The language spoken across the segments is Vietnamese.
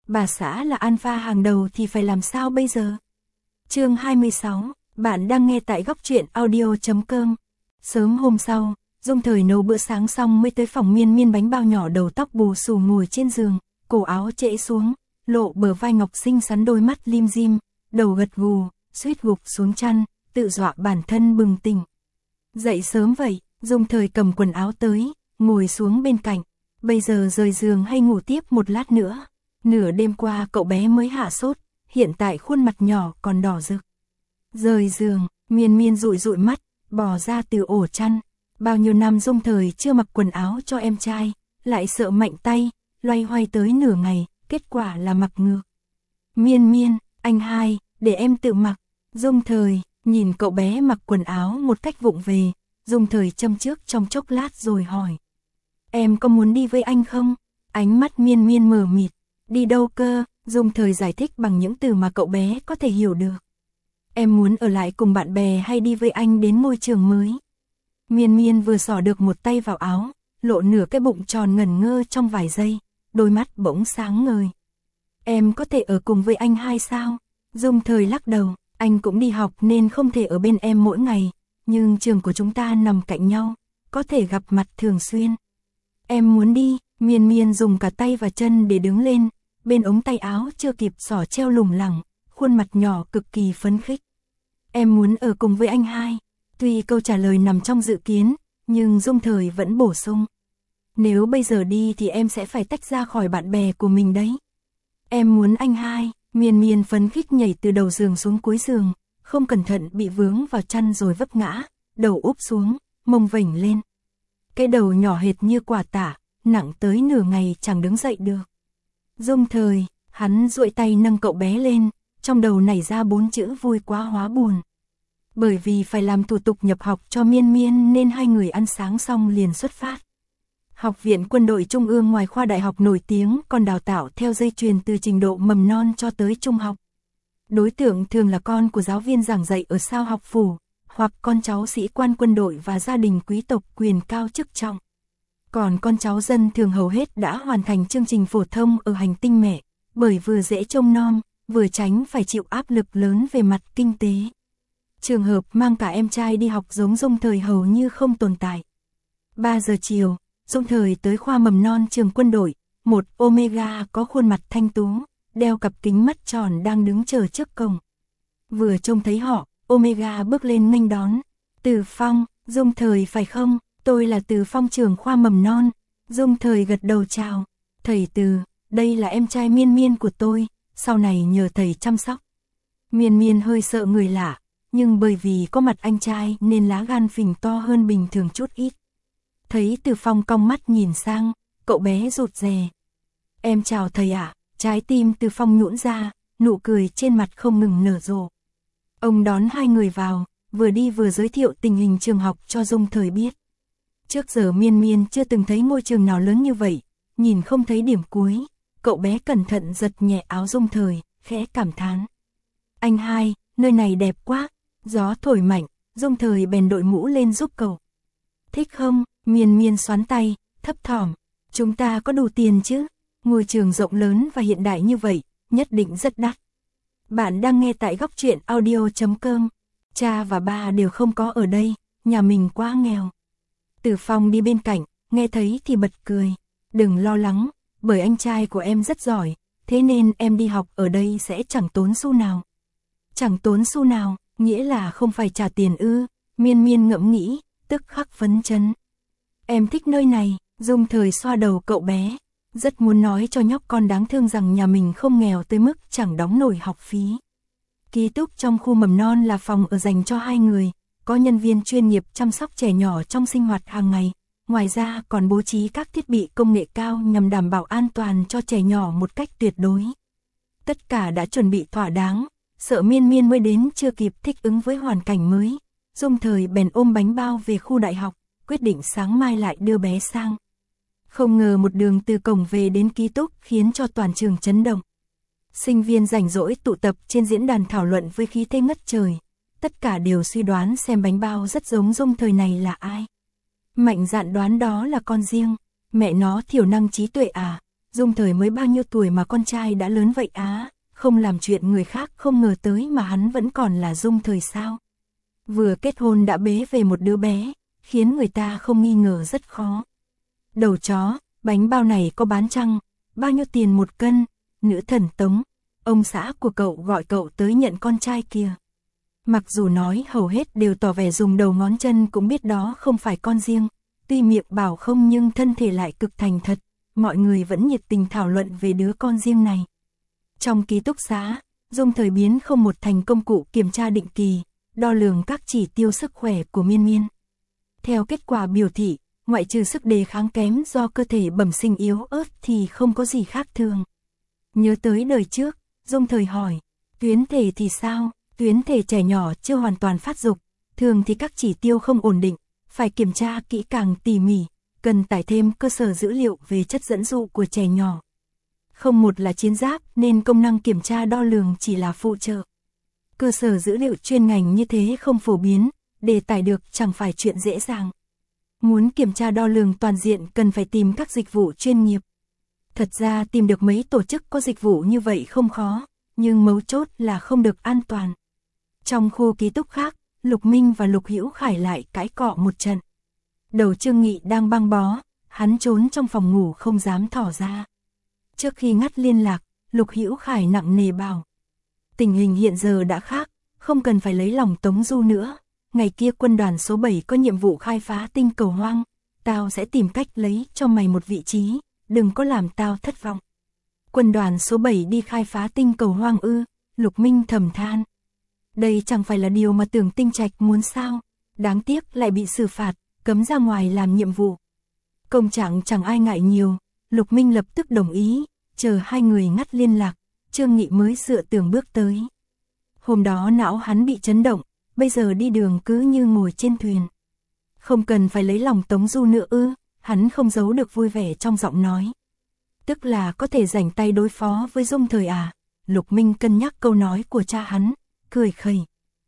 bà xã là alpha hàng đầu thì phải làm sao bây giờ? Chương 26, bạn đang nghe tại góc truyện audio.com. Sớm hôm sau, Dung Thời nấu bữa sáng xong mới tới phòng Miên Miên, bánh bao nhỏ, đầu tóc bù xù ngồi trên giường, cổ áo trễ xuống, lộ bờ vai ngọc xinh xắn, đôi mắt lim dim, đầu gật gù, suýt gục xuống chăn, tự dọa bản thân bừng tỉnh. Dậy sớm vậy, Dung Thời cầm quần áo tới, ngồi xuống bên cạnh. Bây giờ rời giường hay ngủ tiếp một lát nữa? Nửa đêm qua cậu bé mới hạ sốt, hiện tại khuôn mặt nhỏ còn đỏ rực. Rời giường, Miên Miên dụi dụi mắt, bò ra từ ổ chăn. Bao nhiêu năm Dung Thời chưa mặc quần áo cho em trai, lại sợ mạnh tay, loay hoay tới nửa ngày, kết quả là mặc ngược. Miên Miên, anh hai, để em tự mặc. Dung Thời nhìn cậu bé mặc quần áo một cách vụng về, Dung Thời châm trước trong chốc lát rồi hỏi. Em có muốn đi với anh không? Ánh mắt Miên Miên mờ mịt. Đi đâu cơ? Dung Thời giải thích bằng những từ mà cậu bé có thể hiểu được. Em muốn ở lại cùng bạn bè hay đi với anh đến ngôi trường mới? Miên Miên vừa xỏ được một tay vào áo, lộ nửa cái bụng tròn ngẩn ngơ trong vài giây, đôi mắt bỗng sáng ngời. Em có thể ở cùng với anh hai sao? Dung Thời lắc đầu, anh cũng đi học nên không thể ở bên em mỗi ngày, nhưng trường của chúng ta nằm cạnh nhau, có thể gặp mặt thường xuyên. Em muốn đi. Miên Miên dùng cả tay và chân để đứng lên, bên ống tay áo chưa kịp xỏ treo lủng lẳng, khuôn mặt nhỏ cực kỳ phấn khích. Em muốn ở cùng với anh hai. Tuy câu trả lời nằm trong dự kiến, nhưng Dung Thời vẫn bổ sung. Nếu bây giờ đi thì em sẽ phải tách ra khỏi bạn bè của mình đấy. Em muốn anh hai. Miên Miên phấn khích nhảy từ đầu giường xuống cuối giường, không cẩn thận bị vướng vào chăn rồi vấp ngã, đầu úp xuống, mông vểnh lên. Cái đầu nhỏ hệt như quả tả, nặng tới nửa ngày chẳng đứng dậy được. Dung Thời, hắn duỗi tay nâng cậu bé lên, trong đầu nảy ra 4 chữ vui quá hóa buồn. Bởi vì phải làm thủ tục nhập học cho Miên Miên nên hai người ăn sáng xong liền xuất phát. Học viện Quân đội Trung ương ngoài khoa đại học nổi tiếng còn đào tạo theo dây chuyền từ trình độ mầm non cho tới trung học. Đối tượng thường là con của giáo viên giảng dạy ở sao học phủ, hoặc con cháu sĩ quan quân đội và gia đình quý tộc quyền cao chức trọng. Còn con cháu dân thường hầu hết đã hoàn thành chương trình phổ thông ở hành tinh mẹ, bởi vừa dễ trông nom, vừa tránh phải chịu áp lực lớn về mặt kinh tế. Trường hợp mang cả em trai đi học giống Dung Thời hầu như không tồn tại. 3 giờ chiều, Dung Thời tới khoa mầm non trường quân đội, một Omega có khuôn mặt thanh tú, đeo cặp kính mắt tròn đang đứng chờ trước cổng. Vừa trông thấy họ, Omega bước lên nghênh đón. Từ Phong, Dung Thời phải không? Tôi là Từ Phong, trưởng khoa mầm non. Dung Thời gật đầu chào. Thầy Từ, đây là em trai Miên Miên của tôi, sau này nhờ thầy chăm sóc. Miên Miên hơi sợ người lạ, nhưng bởi vì có mặt anh trai nên lá gan phình to hơn bình thường chút ít. Thấy Từ Phong cong mắt nhìn sang, cậu bé rụt rè. Em chào thầy ạ. Trái tim Từ Phong nhũn ra, nụ cười trên mặt không ngừng nở rộ. Ông đón hai người vào, vừa đi vừa giới thiệu tình hình trường học cho Dung Thời biết. Trước giờ Miên Miên chưa từng thấy ngôi trường nào lớn như vậy, nhìn không thấy điểm cuối, cậu bé cẩn thận giật nhẹ áo Dung Thời, khẽ cảm thán. Anh hai, nơi này đẹp quá. Gió thổi mạnh, Dung Thời bèn đội mũ lên giúp cậu. Thích không? Miên Miên xoắn tay, thấp thỏm. Chúng ta có đủ tiền chứ? Ngôi trường rộng lớn và hiện đại như vậy, nhất định rất đắt. Bạn đang nghe tại góc truyện audio.com. Cha và ba đều không có ở đây, nhà mình quá nghèo. Từ Phong đi bên cạnh, nghe thấy thì bật cười. Đừng lo lắng, bởi anh trai của em rất giỏi, thế nên em đi học ở đây sẽ chẳng tốn xu nào. Chẳng tốn xu nào, nghĩa là không phải trả tiền ư? Miên Miên ngẫm nghĩ, tức khắc phấn chấn. Em thích nơi này. Dung Thời xoa đầu cậu bé, rất muốn nói cho nhóc con đáng thương rằng nhà mình không nghèo tới mức chẳng đóng nổi học phí. Ký túc trong khu mầm non là phòng ở dành cho 2 người, có nhân viên chuyên nghiệp chăm sóc trẻ nhỏ trong sinh hoạt hàng ngày, ngoài ra còn bố trí các thiết bị công nghệ cao nhằm đảm bảo an toàn cho trẻ nhỏ một cách tuyệt đối. Tất cả đã chuẩn bị thỏa đáng, sợ Miên Miên mới đến chưa kịp thích ứng với hoàn cảnh mới. Dung Thời bèn ôm bánh bao về khu đại học, quyết định sáng mai lại đưa bé sang. Không ngờ một đường từ cổng về đến ký túc khiến cho toàn trường chấn động. Sinh viên rảnh rỗi tụ tập trên diễn đàn thảo luận với khí thế ngất trời. Tất cả đều suy đoán xem bánh bao rất giống Dung Thời này là ai. Mạnh dạn đoán đó là con riêng. Mẹ nó thiểu năng trí tuệ à? Dung Thời mới bao nhiêu tuổi mà con trai đã lớn vậy á, không làm chuyện người khác không ngờ tới mà hắn vẫn còn là Dung Thời sao. Vừa kết hôn đã bế về một đứa bé, khiến người ta không nghi ngờ rất khó. Đầu chó, bánh bao này có bán chăng? Bao nhiêu tiền một cân? Nữ thần Tống, ông xã của cậu gọi cậu tới nhận con trai kìa. Mặc dù nói hầu hết đều tỏ vẻ dùng đầu ngón chân cũng biết đó không phải con riêng, tuy miệng bảo không nhưng thân thể lại cực thành thật, mọi người vẫn nhiệt tình thảo luận về đứa con riêng này. Trong ký túc xá, Dung Thời biến không một thành công cụ kiểm tra định kỳ, đo lường các chỉ tiêu sức khỏe của Miên Miên. Theo kết quả biểu thị, ngoại trừ sức đề kháng kém do cơ thể bẩm sinh yếu ớt thì không có gì khác thường. Nhớ tới đời trước, Dung Thời hỏi, tuyến thể thì sao? Tuyến thể trẻ nhỏ chưa hoàn toàn phát dục, thường thì các chỉ tiêu không ổn định, phải kiểm tra kỹ càng tỉ mỉ, cần tải thêm cơ sở dữ liệu về chất dẫn dụ của trẻ nhỏ. Không một là chiến giáp nên công năng kiểm tra đo lường chỉ là phụ trợ. Cơ sở dữ liệu chuyên ngành như thế không phổ biến, để tải được chẳng phải chuyện dễ dàng. Muốn kiểm tra đo lường toàn diện cần phải tìm các dịch vụ chuyên nghiệp. Thật ra tìm được mấy tổ chức có dịch vụ như vậy không khó, nhưng mấu chốt là không được an toàn. Trong khu ký túc khác, Lục Minh và Lục Hữu Khải lại cãi cọ một trận. Đầu Trương Nghị đang băng bó, hắn trốn trong phòng ngủ không dám thỏ ra. Trước khi ngắt liên lạc, Lục Hữu Khải nặng nề bảo. Tình hình hiện giờ đã khác, không cần phải lấy lòng Tống Du nữa. Ngày kia quân đoàn số 7 có nhiệm vụ khai phá tinh cầu hoang, tao sẽ tìm cách lấy cho mày một vị trí, đừng có làm tao thất vọng. Quân đoàn số 7 đi khai phá tinh cầu hoang ư? Lục Minh thầm than. Đây chẳng phải là điều mà Tưởng Tinh Trạch muốn sao, đáng tiếc lại bị xử phạt, cấm ra ngoài làm nhiệm vụ. Công trạng chẳng ai ngại nhiều, Lục Minh lập tức đồng ý, chờ hai người ngắt liên lạc, Trương Nghị mới dựa tường bước tới. Hôm đó não hắn bị chấn động, bây giờ đi đường cứ như ngồi trên thuyền. Không cần phải lấy lòng Tống Du nữa ư? Hắn không giấu được vui vẻ trong giọng nói. Tức là có thể rảnh tay đối phó với Dung Thời à? Lục Minh cân nhắc câu nói của cha hắn, cười khẩy.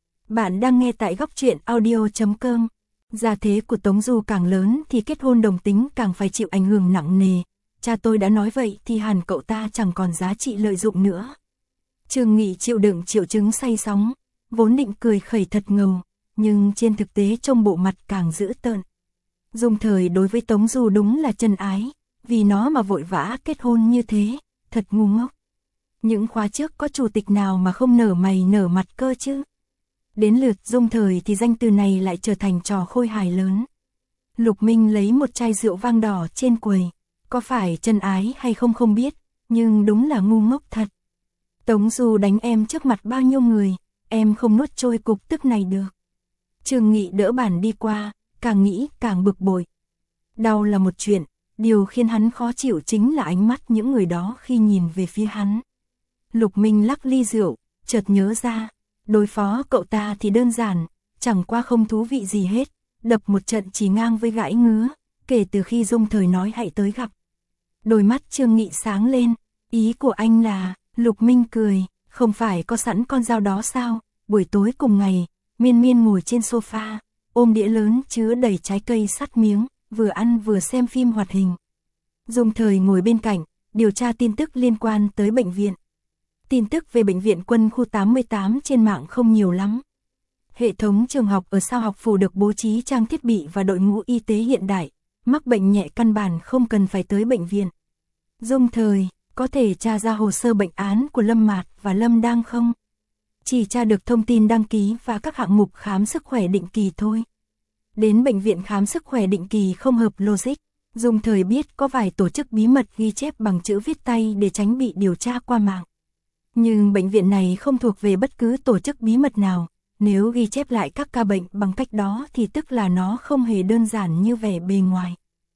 Bạn đang nghe tại góc truyện audio.com. Gia thế của Tống Du càng lớn thì kết hôn đồng tính càng phải chịu ảnh hưởng nặng nề. Cha tôi đã nói vậy thì hẳn cậu ta chẳng còn giá trị lợi dụng nữa. Trương Nghị chịu đựng triệu chứng say sóng, vốn định cười khẩy thật ngầu, nhưng trên thực tế trông bộ mặt càng dữ tợn. Dung Thời đối với Tống Du đúng là chân ái, vì nó mà vội vã kết hôn như thế, thật ngu ngốc. Những khóa trước có chủ tịch nào mà không nở mày nở mặt cơ chứ? Đến lượt Dung Thời thì danh từ này lại trở thành trò khôi hài lớn. Lục Minh lấy một chai rượu vang đỏ trên quầy, có phải chân ái hay không không biết, nhưng đúng là ngu ngốc thật. Tống Du đánh em trước mặt bao nhiêu người, em không nuốt trôi cục tức này được. Trương Nghị đỡ bàn đi qua, càng nghĩ càng bực bội. Đau là một chuyện, điều khiến hắn khó chịu chính là ánh mắt những người đó khi nhìn về phía hắn. Lục Minh lắc ly rượu, chợt nhớ ra, đối phó cậu ta thì đơn giản, chẳng qua không thú vị gì hết, đập một trận chỉ ngang với gãi ngứa, kể từ khi Dung Thời nói hãy tới gặp. Đôi mắt Trương Nghị sáng lên, ý của anh là, Lục Minh cười, không phải có sẵn con dao đó sao? Buổi tối cùng ngày, Miên Miên ngồi trên sofa, ôm đĩa lớn chứa đầy trái cây sắt miếng, vừa ăn vừa xem phim hoạt hình. Dung Thời ngồi bên cạnh, điều tra tin tức liên quan tới bệnh viện. Tin tức về bệnh viện quân khu 88 trên mạng không nhiều lắm. Hệ thống trường học ở Sao Học Phủ được bố trí trang thiết bị và đội ngũ y tế hiện đại, mắc bệnh nhẹ căn bản không cần phải tới bệnh viện. Dung Thời, có thể tra ra hồ sơ bệnh án của Lâm Mạt và Lâm Đang không? Chỉ tra được thông tin đăng ký và các hạng mục khám sức khỏe định kỳ thôi. Đến bệnh viện khám sức khỏe định kỳ không hợp logic. Dung Thời biết có vài tổ chức bí mật ghi chép bằng chữ viết tay để tránh bị điều tra qua mạng. Nhưng bệnh viện này không thuộc về bất cứ tổ chức bí mật nào. Nếu ghi chép lại các ca bệnh bằng cách đó thì tức là nó không hề đơn giản như vẻ bề ngoài.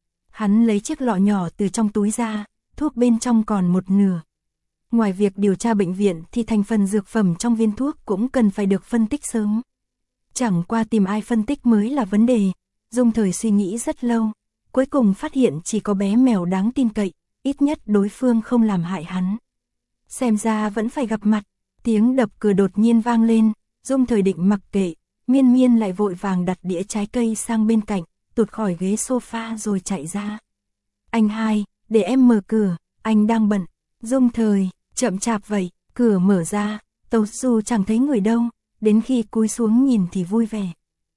Hắn lấy chiếc lọ nhỏ từ trong túi ra, thuốc bên trong còn một nửa. Ngoài việc điều tra bệnh viện thì thành phần dược phẩm trong viên thuốc cũng cần phải được phân tích sớm. Chẳng qua tìm ai phân tích mới là vấn đề. Dung Thời suy nghĩ rất lâu, cuối cùng phát hiện chỉ có bé mèo đáng tin cậy, ít nhất đối phương không làm hại hắn. Xem ra vẫn phải gặp mặt. Tiếng đập cửa đột nhiên vang lên, Dung Thời định mặc kệ, Miên Miên lại vội vàng đặt đĩa trái cây sang bên cạnh, tụt khỏi ghế sofa rồi chạy ra. Anh hai, để em mở cửa, anh đang bận. Dung Thời, chậm chạp vậy, cửa mở ra, Tống Du chẳng thấy người đâu, đến khi cúi xuống nhìn thì vui vẻ.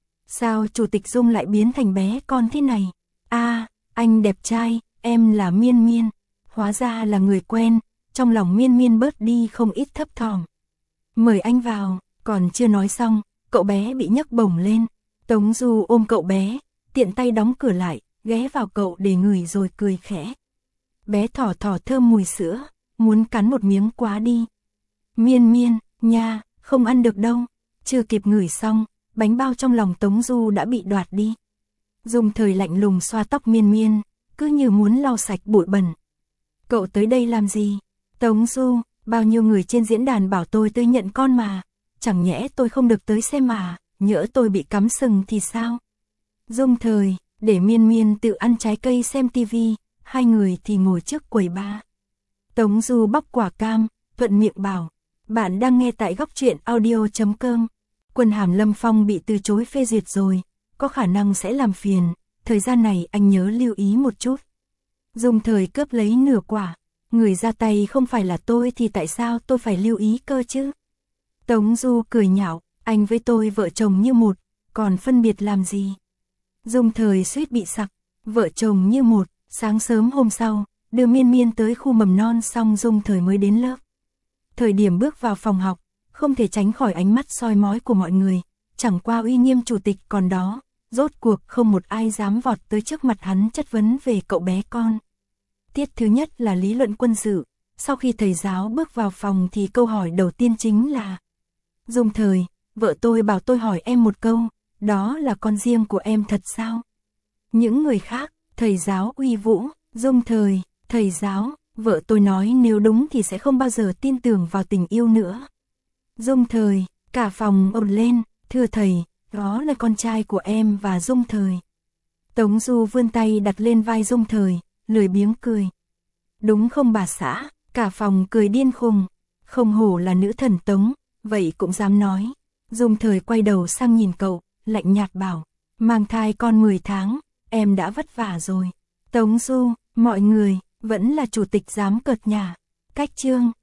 Sao Chủ tịch Dung lại biến thành bé con thế này? À, anh đẹp trai, em là Miên Miên. Hóa ra là người quen, trong lòng Miên Miên bớt đi không ít thấp thỏm. Mời anh vào, còn chưa nói xong, cậu bé bị nhấc bổng lên. Tống Du ôm cậu bé, tiện tay đóng cửa lại, ghé vào cậu để ngửi rồi cười khẽ. Bé thỏ thỏ thơm mùi sữa, muốn cắn một miếng quá đi. Miên Miên, nha, không ăn được đâu. Chưa kịp ngửi xong, bánh bao trong lòng Tống Du đã bị đoạt đi. Dung Thời lạnh lùng xoa tóc Miên Miên, cứ như muốn lau sạch bụi bẩn. Cậu tới đây làm gì? Tống Du, bao nhiêu người trên diễn đàn bảo tôi tới nhận con mà. Chẳng nhẽ tôi không được tới xem mà, nhỡ tôi bị cắm sừng thì sao? Dung Thời, để Miên Miên tự ăn trái cây xem tivi, hai người thì ngồi trước quầy bar. Tống Du bóc quả cam, thuận miệng bảo, bạn đang nghe tại góc truyện audio.com. Quân hàm Lâm Phong bị từ chối phê duyệt rồi, có khả năng sẽ làm phiền, thời gian này anh nhớ lưu ý một chút. Dung Thời cướp lấy nửa quả, người ra tay không phải là tôi thì tại sao tôi phải lưu ý cơ chứ? Tống Du cười nhạo, anh với tôi vợ chồng như một, còn phân biệt làm gì? Dung Thời suýt bị sặc, vợ chồng như một. Sáng sớm hôm sau, đưa Miên Miên tới khu mầm non xong Dung Thời mới đến lớp. Thời điểm bước vào phòng học, không thể tránh khỏi ánh mắt soi mói của mọi người, chẳng qua uy nghiêm chủ tịch còn đó, rốt cuộc không một ai dám vọt tới trước mặt hắn chất vấn về cậu bé con. Tiết thứ nhất là lý luận quân sự, sau khi thầy giáo bước vào phòng thì câu hỏi đầu tiên chính là: Dung Thời, vợ tôi bảo tôi hỏi em một câu, đó là con riêng của em thật sao? Những người khác, thầy giáo uy vũ, Dung Thời, thầy giáo, vợ tôi nói nếu đúng thì sẽ không bao giờ tin tưởng vào tình yêu nữa. Dung Thời, cả phòng ồn lên, thưa thầy, đó là con trai của em và Dung Thời. Tống Du vươn tay đặt lên vai Dung Thời, lười biếng cười. Đúng không bà xã, cả phòng cười điên khùng, không hổ là nữ thần Tống, vậy cũng dám nói. Dung Thời quay đầu sang nhìn cậu, lạnh nhạt bảo, mang thai con 10 tháng, em đã vất vả rồi. Tống Du, mọi người, vẫn là chủ tịch dám cợt nhả. Cách chương